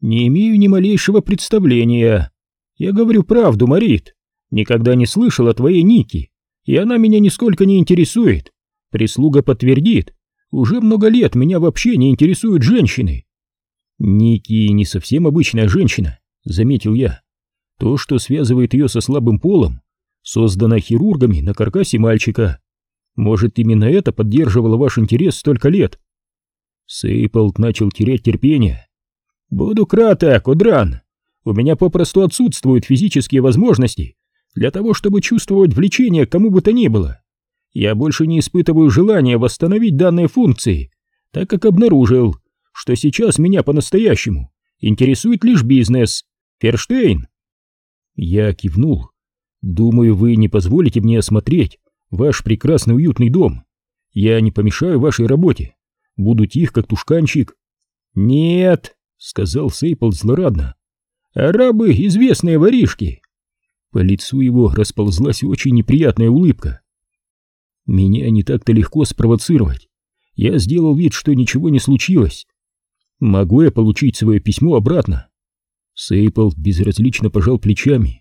«Не имею ни малейшего представления. Я говорю правду, Марит. Никогда не слышал о твоей Нике, и она меня нисколько не интересует. Прислуга подтвердит. Уже много лет меня вообще не интересуют женщины». «Ники не совсем обычная женщина», — заметил я. «То, что связывает ее со слабым полом, создано хирургами на каркасе мальчика. Может, именно это поддерживало ваш интерес столько лет?» Сейполд начал терять терпение. «Буду краток, Одран. У меня попросту отсутствуют физические возможности для того, чтобы чувствовать влечение к кому бы то ни было. Я больше не испытываю желания восстановить данные функции, так как обнаружил, что сейчас меня по-настоящему интересует лишь бизнес. Ферштейн?» Я кивнул. «Думаю, вы не позволите мне осмотреть ваш прекрасный уютный дом. Я не помешаю вашей работе. Буду тих, как тушканчик». «Нет», — сказал Сейполд злорадно. «Арабы — известные воришки». По лицу его расползлась очень неприятная улыбка. Меня не так-то легко спровоцировать. Я сделал вид, что ничего не случилось. «Могу я получить свое письмо обратно?» Сейполд безразлично пожал плечами.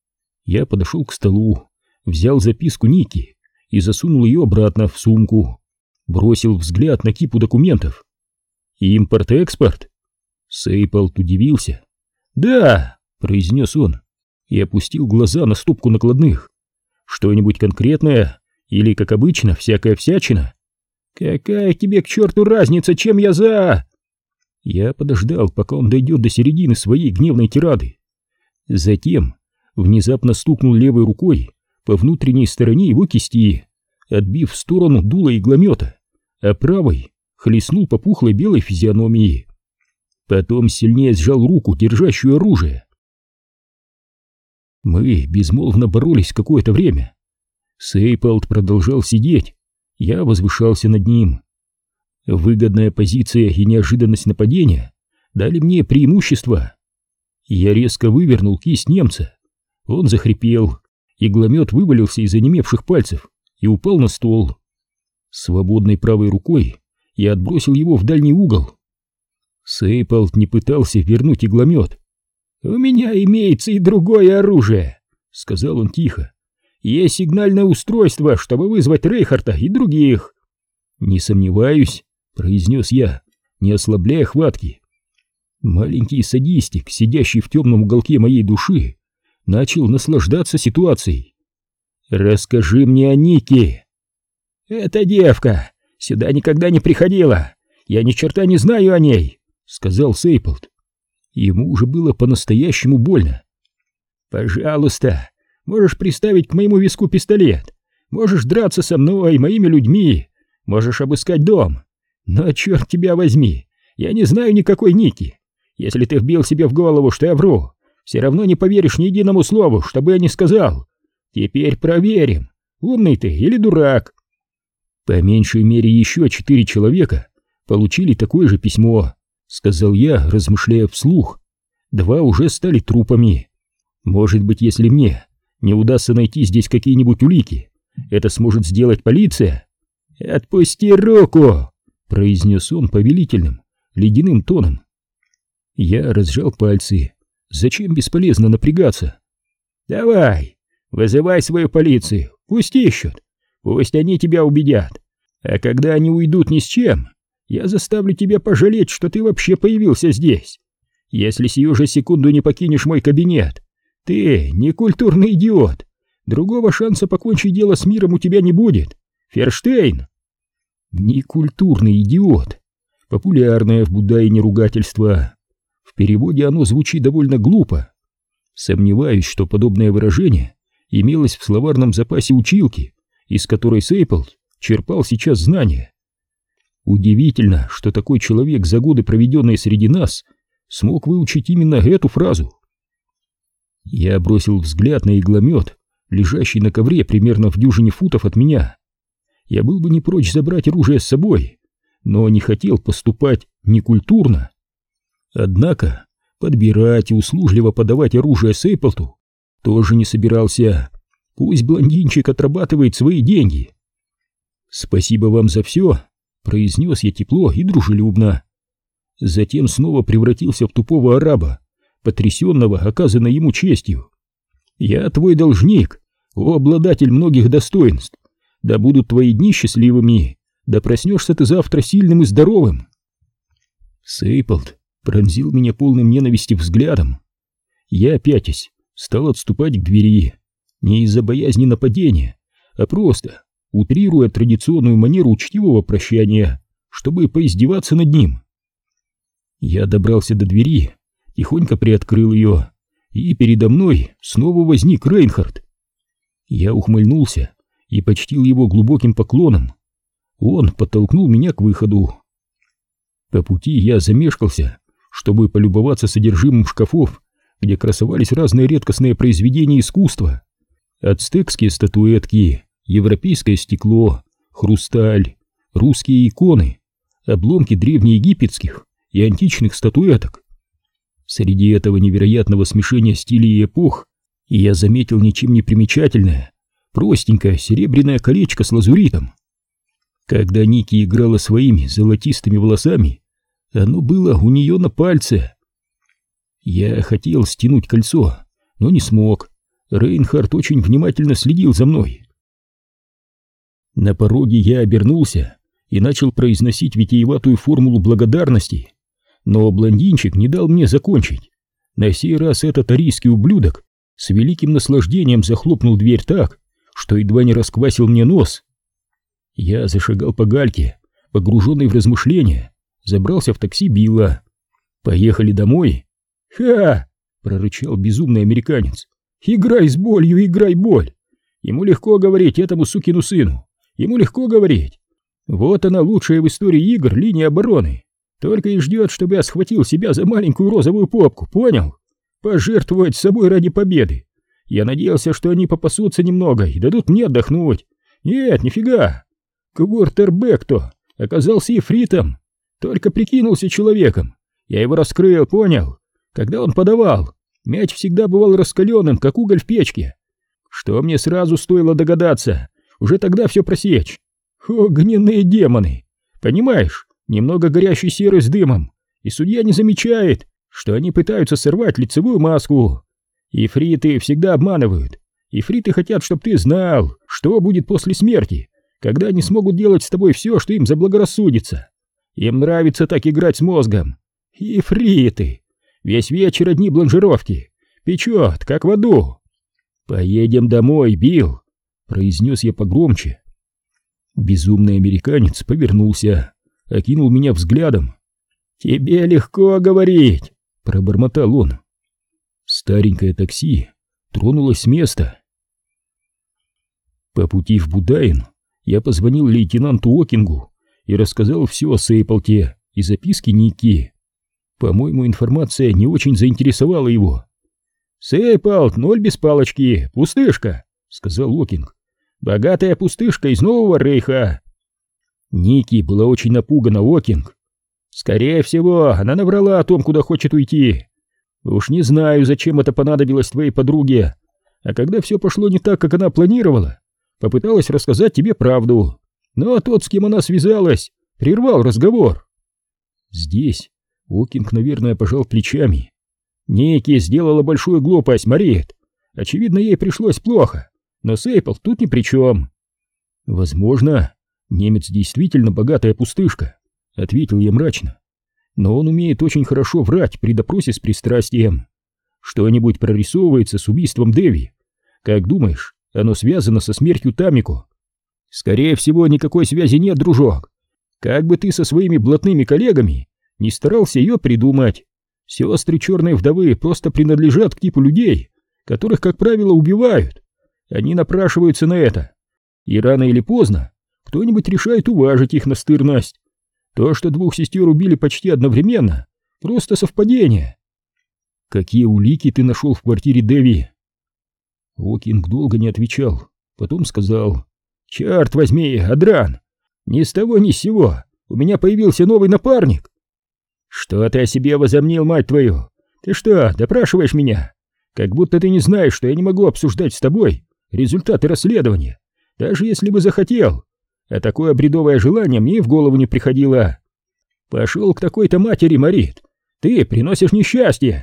Я подошел к столу, взял записку Ники и засунул ее обратно в сумку. Бросил взгляд на кипу документов. «Импорт-экспорт?» Сейполд удивился. «Да», — произнес он и опустил глаза на стопку накладных. «Что-нибудь конкретное или, как обычно, всякая всячина?» «Какая тебе к черту разница, чем я за...» Я подождал, пока он дойдет до середины своей гневной тирады. Затем внезапно стукнул левой рукой по внутренней стороне его кисти, отбив в сторону дуло игломета, а правой хлестнул по пухлой белой физиономии. Потом сильнее сжал руку, держащую оружие. Мы безмолвно боролись какое-то время. Сейполд продолжал сидеть, я возвышался над ним. Выгодная позиция и неожиданность нападения дали мне преимущество. Я резко вывернул кисть немца. Он захрипел, игломет вывалился из онемевших пальцев и упал на стол. Свободной правой рукой я отбросил его в дальний угол. Сейполд не пытался вернуть игломет. «У меня имеется и другое оружие», — сказал он тихо. «Есть сигнальное устройство, чтобы вызвать Рейхарта и других». «Не сомневаюсь», — произнес я, не ослабляя хватки. Маленький садистик, сидящий в темном уголке моей души, начал наслаждаться ситуацией. «Расскажи мне о Нике». «Эта девка сюда никогда не приходила. Я ни черта не знаю о ней», — сказал Сейполд. Ему уже было по-настоящему больно. «Пожалуйста, можешь приставить к моему виску пистолет. Можешь драться со мной и моими людьми. Можешь обыскать дом. Но, черт тебя возьми, я не знаю никакой Ники. Если ты вбил себе в голову, что я вру, все равно не поверишь ни единому слову, что бы я ни сказал. Теперь проверим, умный ты или дурак». «По меньшей мере еще 4 человека получили такое же письмо», — сказал я, размышляя вслух. 2 уже стали трупами. Может быть, если мне не удастся найти здесь какие-нибудь улики, это сможет сделать полиция?» «Отпусти руку!» — произнес он повелительным, ледяным тоном. Я разжал пальцы. Зачем бесполезно напрягаться? «Давай, вызывай свою полицию, пусть ищут, пусть они тебя убедят. А когда они уйдут ни с чем, я заставлю тебя пожалеть, что ты вообще появился здесь. Если сию же секунду не покинешь мой кабинет, ты некультурный идиот. Другого шанса покончить дело с миром у тебя не будет. Ферштейн!» «Некультурный идиот» — популярное в Будайне ругательство. В переводе оно звучит довольно глупо. Сомневаюсь, что подобное выражение имелось в словарном запасе училки, из которой Сейполд черпал сейчас знания. Удивительно, что такой человек, за годы, проведенные среди нас, смог выучить именно эту фразу. Я бросил взгляд на игломет, лежащий на ковре примерно в дюжине футов от меня. Я был бы не прочь забрать оружие с собой, но не хотел поступать некультурно. Однако подбирать и услужливо подавать оружие Сейполду тоже не собирался. Пусть блондинчик отрабатывает свои деньги. «Спасибо вам за все», — произнес я тепло и дружелюбно. затем снова превратился в тупого араба, потрясенного оказанной ему честью. «Я твой должник, о обладатель многих достоинств, да будут твои дни счастливыми, да проснешься ты завтра сильным и здоровым». Сейполд пронзил меня полным ненависти взглядом. Я, пятясь, стал отступать к двери, не из-за боязни нападения, а просто утрируя традиционную манеру учтивого прощания, чтобы поиздеваться над ним. Я добрался до двери, тихонько приоткрыл ее, и передо мной снова возник Рейнхард. Я ухмыльнулся и почтил его глубоким поклоном. Он подтолкнул меня к выходу. По пути я замешкался, чтобы полюбоваться содержимым шкафов, где красовались разные редкостные произведения искусства: ацтекские статуэтки, европейское стекло, хрусталь, русские иконы, обломки древнеегипетских и античных статуэток. Среди этого невероятного смешения стилей и эпох я заметил ничем не примечательное, простенькое серебряное колечко с лазуритом. Когда Ники играла своими золотистыми волосами, оно было у нее на пальце. Я хотел стянуть кольцо, но не смог. Рейнхард очень внимательно следил за мной. На пороге я обернулся и начал произносить витиеватую формулу благодарности, но блондинчик не дал мне закончить. На сей раз этот арийский ублюдок с великим наслаждением захлопнул дверь так, что едва не расквасил мне нос. Я зашагал по гальке, погруженный в размышления, забрался в такси Билла. «Поехали домой?» «Ха!» — прорычал безумный американец. «Играй с болью, играй боль! Ему легко говорить, этому сукину сыну. Ему легко говорить. Вот она, лучшая в истории игр линия обороны. Только и ждет, чтобы я схватил себя за маленькую розовую попку, понял? Пожертвовать собой ради победы. Я надеялся, что они попасутся немного и дадут мне отдохнуть. Нет, нифига. Квартербэк-то оказался ифритом. Только прикинулся человеком. Я его раскрыл, понял? Когда он подавал, мяч всегда бывал раскаленным, как уголь в печке. Что мне сразу стоило догадаться, уже тогда все просечь. Огненные демоны. Понимаешь, немного горящей серы с дымом, и судья не замечает, что они пытаются сорвать лицевую маску. Ифриты всегда обманывают. Ифриты хотят, чтобы ты знал, что будет после смерти, когда они смогут делать с тобой все, что им заблагорассудится. Им нравится так играть с мозгом. Ифриты. Весь вечер одни бланжировки. Печет, как в аду. «Поедем домой, Билл», — произнес я погромче. Безумный американец повернулся, окинул меня взглядом. «Тебе легко говорить», — пробормотал он. Старенькое такси тронулось с места. По пути в Будаин я позвонил лейтенанту Окингу и рассказал все о Сейполте и записке Ники. По-моему, информация не очень заинтересовала его. «Сейполт, 0 без палочки, пустышка», — сказал Окинг. «Богатая пустышка из Нового Рейха». Ники была очень напугана, Окинг. «Скорее всего, она наврала о том, куда хочет уйти. Уж не знаю, зачем это понадобилось твоей подруге. А когда все пошло не так, как она планировала, попыталась рассказать тебе правду. Но тот, с кем она связалась, прервал разговор». Здесь Окинг, наверное, пожал плечами. «Ники сделала большую глупость, Марит. Очевидно, ей пришлось плохо, но Сейполт тут ни при чем». «Возможно, немец действительно богатая пустышка», — ответил я мрачно. «Но он умеет очень хорошо врать при допросе с пристрастием. Что-нибудь прорисовывается с убийством Дэви. Как думаешь, оно связано со смертью Тамико?» «Скорее всего, никакой связи нет, дружок. Как бы ты со своими блатными коллегами не старался ее придумать. Сестры черной вдовы просто принадлежат к типу людей, которых, как правило, убивают. Они напрашиваются на это. И рано или поздно кто-нибудь решает уважить их настырность. То, что 2 сестер убили почти одновременно, просто совпадение». «Какие улики ты нашел в квартире Дэви?» Окинг долго не отвечал, потом сказал: «Черт возьми, Адран, ни с того ни с сего у меня появился новый напарник». «Что ты о себе возомнил, мать твою? Ты что, допрашиваешь меня? Как будто ты не знаешь, что я не могу обсуждать с тобой результаты расследования, даже если бы захотел. А такое бредовое желание мне и в голову не приходило». Пошел к такой-то матери, Марит! Ты приносишь несчастье!»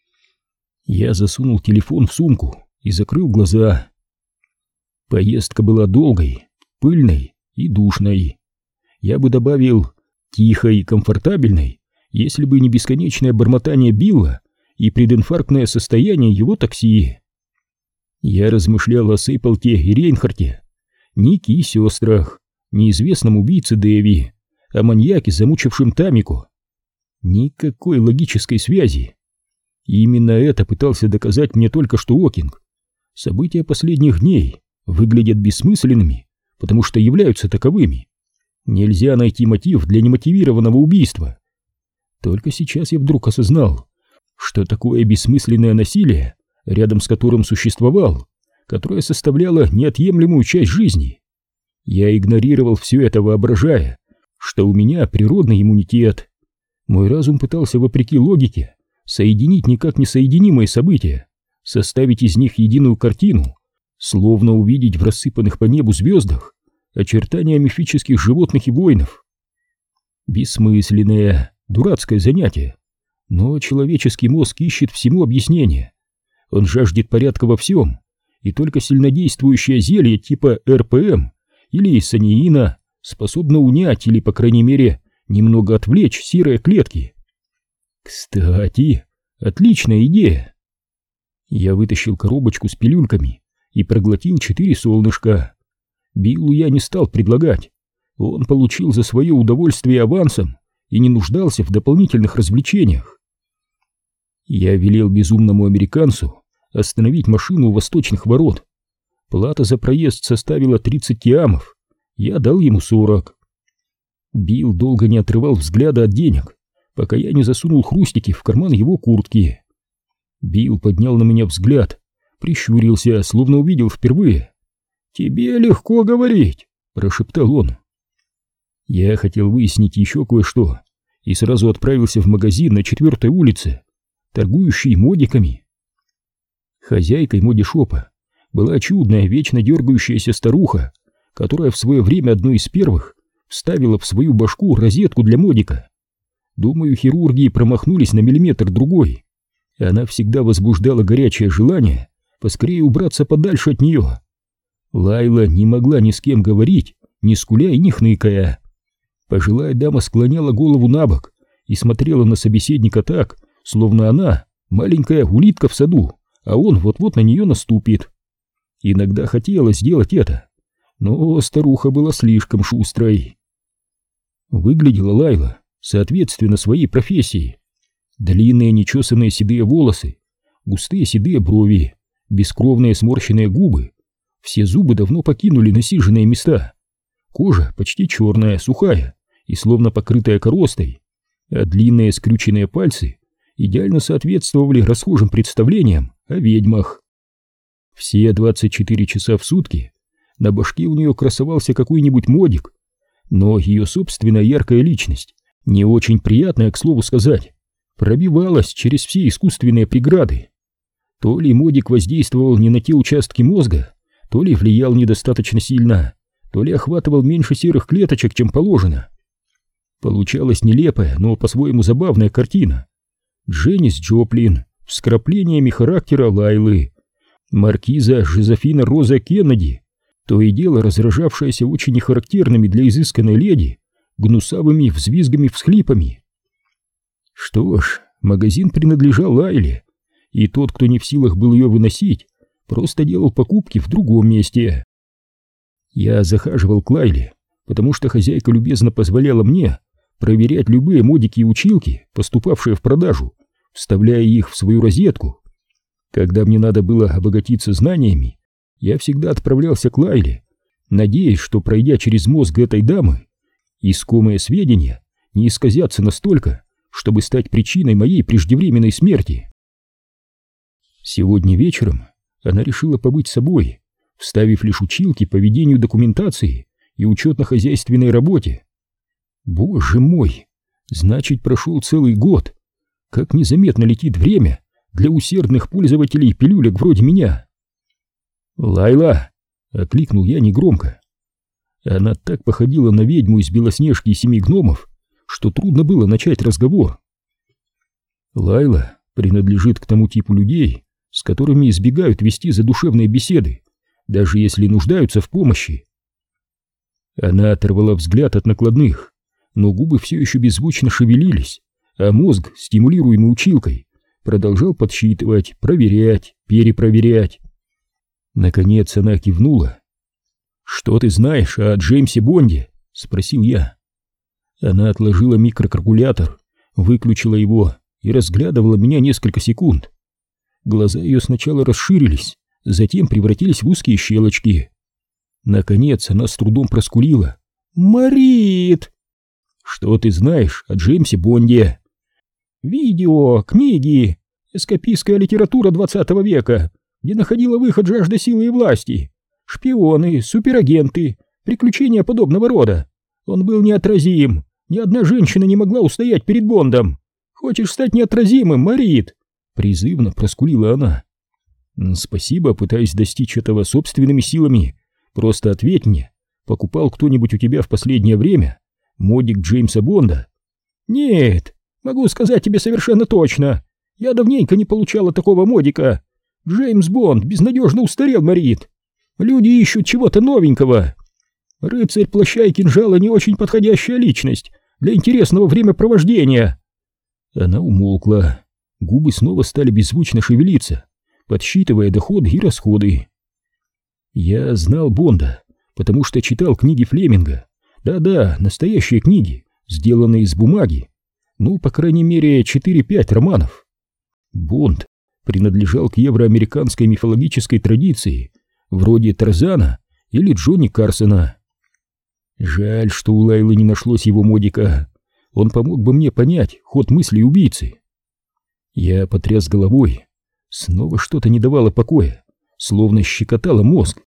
Я засунул телефон в сумку и закрыл глаза. Поездка была долгой, пыльной и душной. Я бы добавил тихой и комфортабельной, если бы не бесконечное бормотание Билла и прединфарктное состояние его такси. Я размышлял о Сейплте и Рейнхарте, Нике и сестрах, неизвестном убийце Дэви, о маньяке, замучившем Тамико. Никакой логической связи. И именно это пытался доказать мне только что Окинг. События последних дней выглядят бессмысленными, потому что являются таковыми. Нельзя найти мотив для немотивированного убийства. Только сейчас я вдруг осознал, что такое бессмысленное насилие, рядом с которым существовал, которое составляло неотъемлемую часть жизни. Я игнорировал все это, воображая, что у меня природный иммунитет. Мой разум пытался, вопреки логике, соединить никак несоединимые события, составить из них единую картину, словно увидеть в рассыпанных по небу звездах очертания мифических животных и воинов. Бессмысленное, дурацкое занятие, но человеческий мозг ищет всему объяснение. Он жаждет порядка во всем, и только сильнодействующее зелье типа РПМ или саниина способно унять или, по крайней мере, немного отвлечь серые клетки. Кстати, отличная идея. Я вытащил коробочку с пилюльками и проглотил 4 солнышка. Биллу я не стал предлагать. Он получил за свое удовольствие авансом и не нуждался в дополнительных развлечениях. Я велел безумному американцу остановить машину у восточных ворот. Плата за проезд составила 30 киамов. Я дал ему 40. Билл долго не отрывал взгляда от денег, пока я не засунул хрустики в карман его куртки. Билл поднял на меня взгляд, прищурился, словно увидел впервые. «Тебе легко говорить», — прошептал он. Я хотел выяснить еще кое-что и сразу отправился в магазин на 4-й улице, торгующий модиками. Хозяйкой модишопа была чудная, вечно дергающаяся старуха, которая в свое время одной из первых вставила в свою башку розетку для модика. Думаю, хирурги промахнулись на миллиметр-другой. Она всегда возбуждала горячее желание поскорее убраться подальше от нее. Лайла не могла ни с кем говорить, ни скуля и ни хныкая. Пожилая дама склоняла голову набок и смотрела на собеседника так, словно она маленькая улитка в саду, а он вот-вот на нее наступит. Иногда хотела сделать это, но старуха была слишком шустрой. Выглядела Лайла соответственно своей профессии. Длинные нечесанные седые волосы, густые седые брови, бескровные сморщенные губы. Все зубы давно покинули насиженные места. Кожа почти черная, сухая и словно покрытая коростой, а длинные скрюченные пальцы идеально соответствовали расхожим представлениям о ведьмах. Все 24 часа в сутки на башке у нее красовался какой-нибудь модик, но ее собственная яркая личность, не очень приятная, к слову сказать, пробивалась через все искусственные преграды. То ли модик воздействовал не на те участки мозга, то ли влиял недостаточно сильно, то ли охватывал меньше серых клеточек, чем положено. Получалась нелепая, но по-своему забавная картина. Дженнис Джоплин с вкраплениями характера Лайлы, маркиза Жозефина Роза Кеннеди, то и дело разражавшаяся очень нехарактерными для изысканной леди гнусавыми взвизгами-всхлипами. Что ж, магазин принадлежал Лайле, и тот, кто не в силах был ее выносить, просто делал покупки в другом месте. Я захаживал к Лайле, потому что хозяйка любезно позволяла мне проверять любые модики и училки, поступавшие в продажу, вставляя их в свою розетку. Когда мне надо было обогатиться знаниями, я всегда отправлялся к Лайле, надеясь, что, пройдя через мозг этой дамы, искомые сведения не исказятся настолько, чтобы стать причиной моей преждевременной смерти. Сегодня вечером она решила побыть собой, вставив лишь училки по ведению документации и учетно-хозяйственной работе. Боже мой, значит, прошел целый год. Как незаметно летит время для усердных пользователей пилюлек вроде меня. «Лайла!» — окликнул я негромко. Она так походила на ведьму из Белоснежки и Семи гномов, что трудно было начать разговор. Лайла принадлежит к тому типу людей, с которыми избегают вести задушевные беседы, даже если нуждаются в помощи. Она оторвала взгляд от накладных, но губы все еще беззвучно шевелились, а мозг, стимулируемый училкой, продолжал подсчитывать, проверять, перепроверять. Наконец она кивнула. «Что ты знаешь о Джеймсе Бонде?» — спросил я. Она отложила микрокалькулятор, выключила его и разглядывала меня несколько секунд. Глаза ее сначала расширились, затем превратились в узкие щелочки. Наконец она с трудом проскулила: «Марит!» «Что ты знаешь о Джеймсе Бонде?» «Видео, книги, эскапистская литература 20 века, где находила выход жажда силы и власти, шпионы, суперагенты, приключения подобного рода. Он был неотразим, ни одна женщина не могла устоять перед Бондом. Хочешь стать неотразимым, Марит?» Призывно проскулила она. «Спасибо, пытаюсь достичь этого собственными силами. Просто ответь мне, покупал кто-нибудь у тебя в последнее время модик Джеймса Бонда?» «Нет, могу сказать тебе совершенно точно. Я давненько не получала такого модика. Джеймс Бонд безнадежно устарел, Марит. Люди ищут чего-то новенького. Рыцарь плаща и кинжала не очень подходящая личность для интересного времяпровождения». Она умолкла. Губы снова стали беззвучно шевелиться, подсчитывая доходы и расходы. Я знал Бонда, потому что читал книги Флеминга. Да-да, настоящие книги, сделанные из бумаги. Ну, по крайней мере, 4-5 романов. Бонд принадлежал к евроамериканской мифологической традиции, вроде Тарзана или Джонни Карсона. Жаль, что у Лайлы не нашлось его модика. Он помог бы мне понять ход мыслей убийцы. Я потряс головой. Снова что-то не давало покоя, словно щекотало мозг.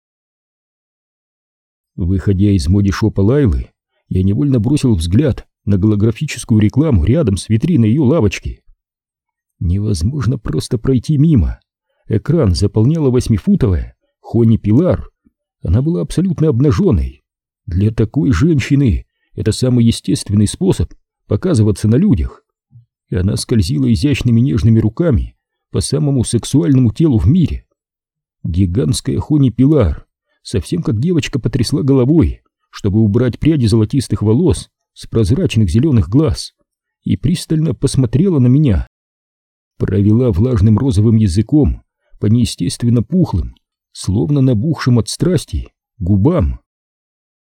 Выходя из моди-шопа Лайлы, я невольно бросил взгляд на голографическую рекламу рядом с витриной ее лавочки. Невозможно просто пройти мимо. Экран заполняла 8-футовая Хони Пилар. Она была абсолютно обнаженной. Для такой женщины это самый естественный способ показываться на людях. И она скользила изящными нежными руками по самому сексуальному телу в мире. Гигантская Хони Пилар, совсем как девочка, потрясла головой, чтобы убрать пряди золотистых волос с прозрачных зеленых глаз, и пристально посмотрела на меня. Провела влажным розовым языком по неестественно пухлым, словно набухшим от страсти, губам.